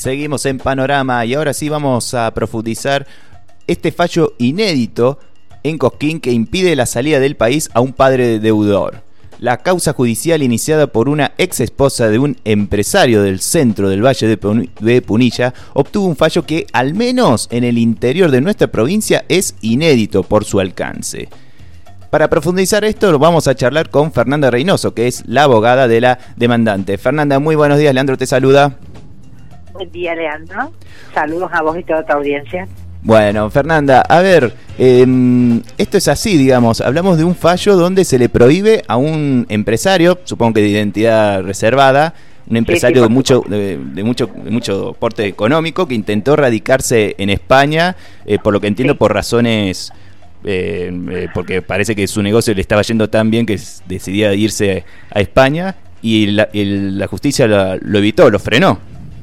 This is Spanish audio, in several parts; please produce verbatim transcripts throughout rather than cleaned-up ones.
Seguimos en Panorama y ahora sí vamos a profundizar este fallo inédito en Cosquín que impide la salida del país a un padre deudor. La causa judicial iniciada por una ex esposa de un empresario del centro del Valle de Punilla obtuvo un fallo que, al menos en el interior de nuestra provincia, es inédito por su alcance. Para profundizar esto, vamos a charlar con Fernanda Reynoso, que es la abogada de la demandante. Fernanda, muy buenos días. Leandro te saluda. Buen día, Leandro. Saludos a vos y toda tu audiencia. Bueno, Fernanda, a ver, eh, esto es así, digamos, hablamos de un fallo donde se le prohíbe a un empresario, supongo que de identidad reservada, un empresario sí, sí, de mucho de, de mucho de mucho porte económico que intentó radicarse en España, eh, por lo que entiendo sí. por razones, eh, eh, porque parece que su negocio le estaba yendo tan bien que decidía irse a España y la, el, la justicia lo, lo evitó, lo frenó.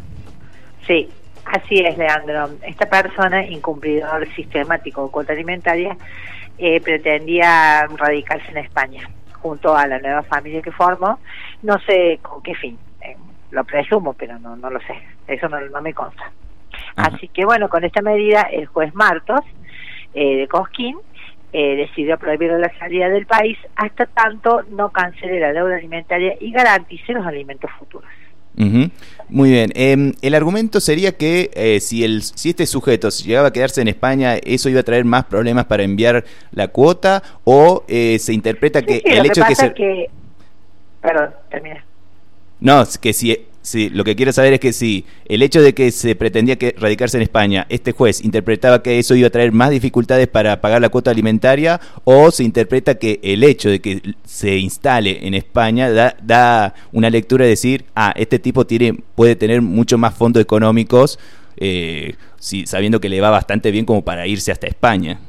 Sí. Así es, Leandro. Esta persona, incumplidor sistemático de cuota alimentaria, eh, pretendía radicarse en España, junto a la nueva familia que formó. No sé con qué fin, eh, lo presumo, pero no no lo sé, eso no, no me consta. Ajá. Así que bueno, con esta medida, el juez Martos, eh, de Cosquín, eh, decidió prohibir la salida del país hasta tanto no cancele la deuda alimentaria y garantice los alimentos futuros. Uh-huh. Muy bien, eh, el argumento sería que eh, si el si este sujeto llegaba a quedarse en España, eso iba a traer más problemas para enviar la cuota, o eh, se interpreta que sí, sí, el hecho que de que se... que perdón, termina. No, que si, si lo que quiero saber es que si el hecho de que se pretendía que radicarse en España, este juez interpretaba que eso iba a traer más dificultades para pagar la cuota alimentaria, o se interpreta que el hecho de que se instale en España da, da una lectura de decir, ah, este tipo tiene puede tener mucho más fondos económicos, eh, si, sabiendo que le va bastante bien como para irse hasta España.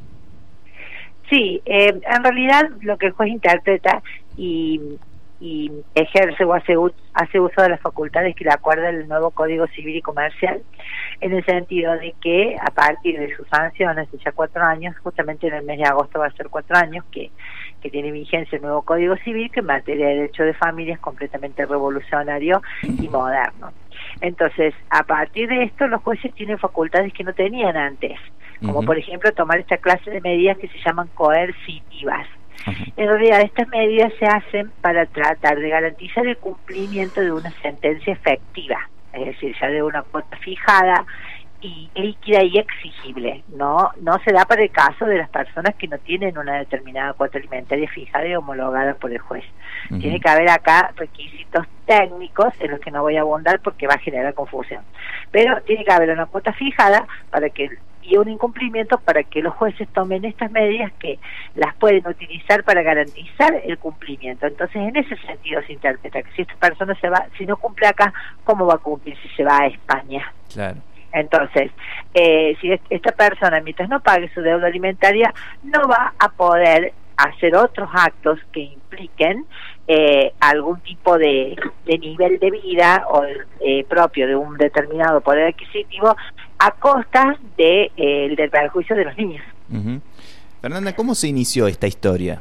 Sí, eh, en realidad lo que el juez interpreta y... y ejerce o hace, hace uso de las facultades que le acuerda el nuevo Código Civil y Comercial, en el sentido de que a partir de sus sanciones de ya cuatro años, justamente en el mes de agosto va a ser cuatro años que, que tiene vigencia el nuevo Código Civil, que en materia de derecho de familia es completamente revolucionario y moderno. Entonces, a partir de esto, los jueces tienen facultades que no tenían antes, como uh-huh. por ejemplo tomar esta clase de medidas que se llaman coercitivas. Uh-huh. En realidad estas medidas se hacen para tratar de garantizar el cumplimiento de una sentencia efectiva, es decir, ya de una cuota fijada y líquida y exigible. No no se da para el caso de las personas que no tienen una determinada cuota alimentaria fijada y homologada por el juez. Uh-huh. Tiene que haber acá requisitos técnicos en los que no voy a abundar porque va a generar confusión, pero tiene que haber una cuota fijada para que y un incumplimiento para que los jueces tomen estas medidas que las pueden utilizar para garantizar el cumplimiento. Entonces, en ese sentido se interpreta que si esta persona se va, si no cumple acá, ¿cómo va a cumplir si se va a España? Claro. Entonces, eh, si esta persona, mientras no pague su deuda alimentaria, no va a poder hacer otros actos que impliquen eh, algún tipo de, de nivel de vida o eh, propio de un determinado poder adquisitivo a costa de, eh, del perjuicio de los niños. Uh-huh. Fernanda, ¿cómo se inició esta historia?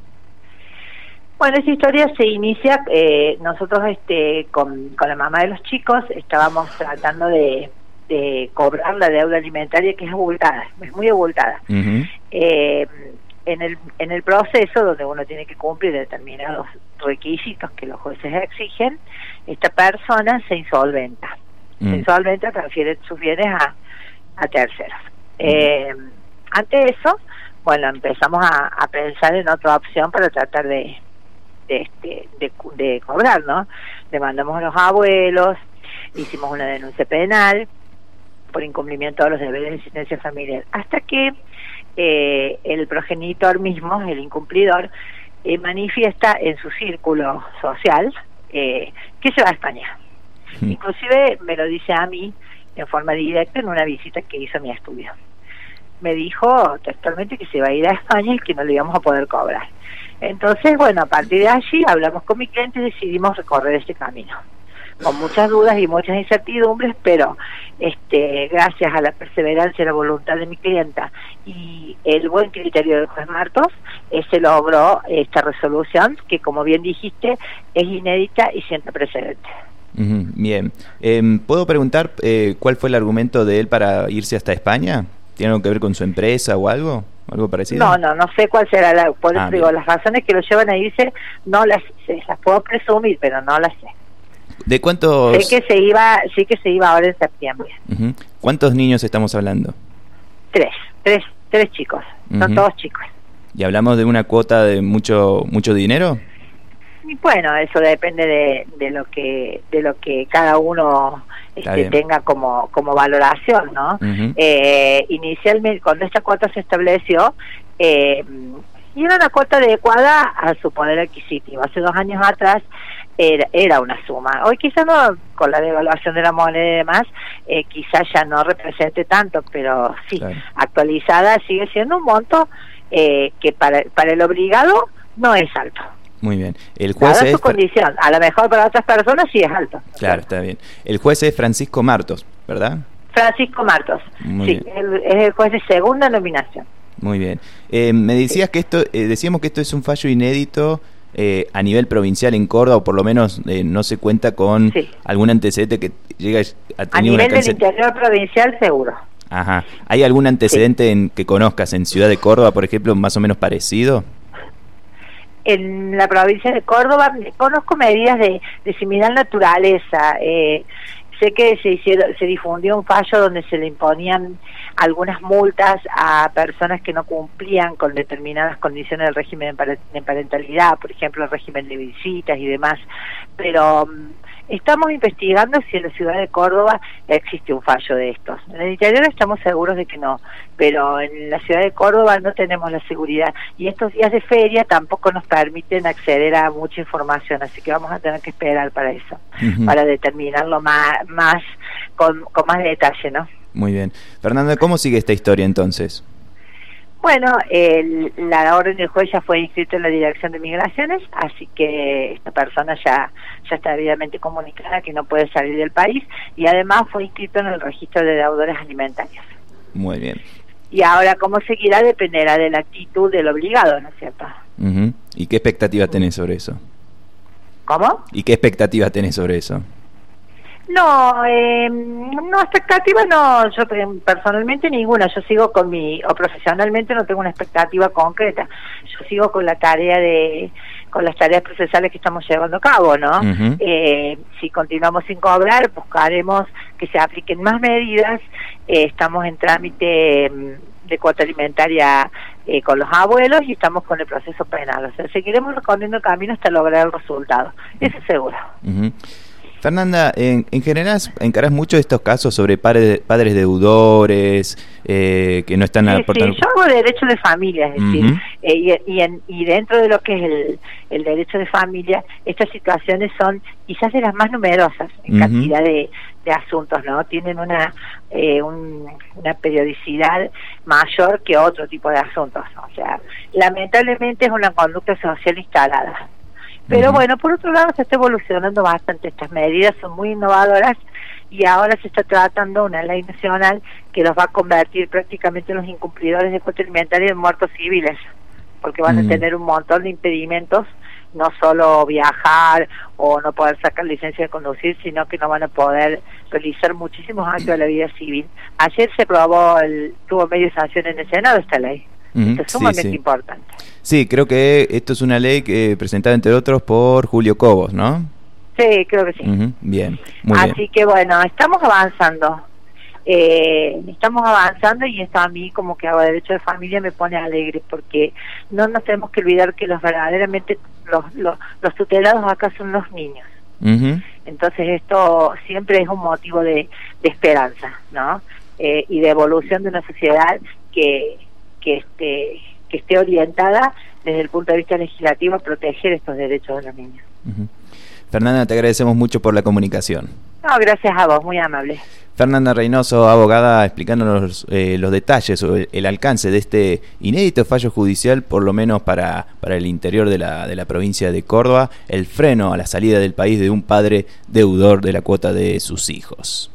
Bueno, esta historia se inicia, eh, nosotros este con, con la mamá de los chicos estábamos tratando de, de cobrar la deuda alimentaria, que es abultada, es muy abultada. Uh-huh. eh, en el en el proceso donde uno tiene que cumplir determinados requisitos que los jueces exigen, esta persona se insolventa. Mm. Se insolventa, transfiere sus bienes a, a terceros. Mm. Eh, ante eso, bueno, empezamos a, a pensar en otra opción para tratar de de, este, de de cobrar, ¿no? Demandamos a los abuelos, hicimos una denuncia penal por incumplimiento de los deberes de asistencia familiar, hasta que eh, el progenitor mismo, el incumplidor, eh, manifiesta en su círculo social eh, que se va a España. Sí. Inclusive me lo dice a mí en forma directa en una visita que hizo a mi estudio. Me dijo textualmente que se va a ir a España y que no le íbamos a poder cobrar. Entonces, bueno, a partir de allí hablamos con mi cliente y decidimos recorrer este camino, con muchas dudas y muchas incertidumbres, pero este gracias a la perseverancia y la voluntad de mi clienta y el buen criterio del juez Martos, eh, se logró esta resolución que, como bien dijiste, es inédita y sienta precedente. Uh-huh, bien. Eh, ¿Puedo preguntar eh, cuál fue el argumento de él para irse hasta España? ¿Tiene algo que ver con su empresa o algo? ¿Algo parecido? No, no, no sé cuál será la... Por eso ah, digo, bien. las razones que lo llevan a irse, no las sé, las puedo presumir, pero no las sé. ¿De cuántos...? Sé que se iba, sí que se iba ahora en septiembre. Uh-huh. ¿Cuántos niños estamos hablando? Tres, tres, tres chicos, son Uh-huh. todos chicos. ¿Y hablamos de una cuota de mucho mucho dinero? Y bueno, eso depende de, de lo que de lo que cada uno este, tenga como como valoración, ¿no? Uh-huh. Eh, inicialmente, cuando esta cuota se estableció, eh, y era una cuota adecuada a su poder adquisitivo. Hace dos años atrás era, era una suma. Hoy quizás no, con la devaluación de la moneda y demás, eh, quizás ya no represente tanto, pero sí, claro, actualizada sigue siendo un monto eh, que para, para el obligado no es alto. Muy bien. El juez Dada es su condición, a lo mejor para otras personas sí es alto. Claro, está bien. El juez es Francisco Martos, ¿verdad? Francisco Martos, Muy sí, bien. él es el juez de segunda nominación. Muy bien. Eh, me decías sí. que esto, eh, decíamos que esto es un fallo inédito eh, a nivel provincial en Córdoba, o por lo menos eh, no se cuenta con sí. algún antecedente que llegue a tener a nivel una del interior provincial seguro. Ajá. ¿Hay algún antecedente sí. en que conozcas en Ciudad de Córdoba, por ejemplo, más o menos parecido? En la provincia de Córdoba conozco medidas de, de similar naturaleza. Eh, sé que se hicieron, se difundió un fallo donde se le imponían algunas multas a personas que no cumplían con determinadas condiciones del régimen de parentalidad, por ejemplo, el régimen de visitas y demás. Pero estamos investigando si en la ciudad de Córdoba existe un fallo de estos. En el interior estamos seguros de que no, pero en la ciudad de Córdoba no tenemos la seguridad. Y estos días de feria tampoco nos permiten acceder a mucha información, así que vamos a tener que esperar para eso, uh-huh. para determinarlo más, más con, con más detalle, ¿no? Muy bien. Fernanda, ¿cómo sigue esta historia entonces? Bueno, el, la orden del juez ya fue inscrita en la Dirección de Migraciones, así que esta persona ya, ya está debidamente comunicada que no puede salir del país, y además fue inscrito en el registro de deudores alimentarios. Muy bien. Y ahora cómo seguirá dependerá de la actitud del obligado, ¿no es cierto? Uh-huh. ¿Y qué expectativa tenés sobre eso? ¿Cómo? ¿Y qué expectativa tenés sobre eso? No, eh, no, expectativa no, yo personalmente ninguna, yo sigo con mi, o profesionalmente no tengo una expectativa concreta, yo sigo con la tarea de, con las tareas procesales que estamos llevando a cabo, ¿no? Uh-huh. Eh, si continuamos sin cobrar, buscaremos que se apliquen más medidas, eh, estamos en trámite de cuota alimentaria eh, con los abuelos y estamos con el proceso penal, o sea, seguiremos recorriendo el camino hasta lograr el resultado, eso seguro. Uh-huh. Fernanda, en, en general encarás mucho estos casos sobre padres, padres deudores eh, que no están sí, aportando. Sí, yo hago derecho de familia, es decir, uh-huh. eh, y, y, en, y dentro de lo que es el, el derecho de familia, estas situaciones son quizás de las más numerosas en uh-huh. cantidad de, de asuntos, ¿no? Tienen una, eh, un, una periodicidad mayor que otro tipo de asuntos, ¿no? O sea, lamentablemente es una conducta social instalada. Pero uh-huh. bueno, por otro lado se está evolucionando bastante estas medidas, son muy innovadoras y ahora se está tratando una ley nacional que los va a convertir prácticamente en los incumplidores de cuota alimentaria en muertos civiles, porque van uh-huh. a tener un montón de impedimentos, no solo viajar o no poder sacar licencia de conducir, sino que no van a poder realizar muchísimos actos de la vida civil. Ayer se aprobó, el, tuvo medio sanción en el Senado esta ley. Uh-huh. Esto es sumamente sí, sí. importante. Sí, creo que esto es una ley que presentada entre otros por Julio Cobos, ¿no? Sí, creo que sí. Uh-huh. Bien, muy Así bien. que bueno, estamos avanzando. Eh, estamos avanzando y esto a mí como que hago derecho de familia me pone alegre porque no nos tenemos que olvidar que los verdaderamente los, los, los tutelados acá son los niños. Uh-huh. Entonces esto siempre es un motivo de, de esperanza, ¿no? Eh, y de evolución de una sociedad que que esté, que esté orientada desde el punto de vista legislativo a proteger estos derechos de los niños. Uh-huh. Fernanda, te agradecemos mucho por la comunicación. No, gracias a vos, muy amable. Fernanda Reynoso, abogada, explicándonos eh, los detalles sobre el, el alcance de este inédito fallo judicial, por lo menos para, para el interior de la, de la provincia de Córdoba, el freno a la salida del país de un padre deudor de la cuota de sus hijos.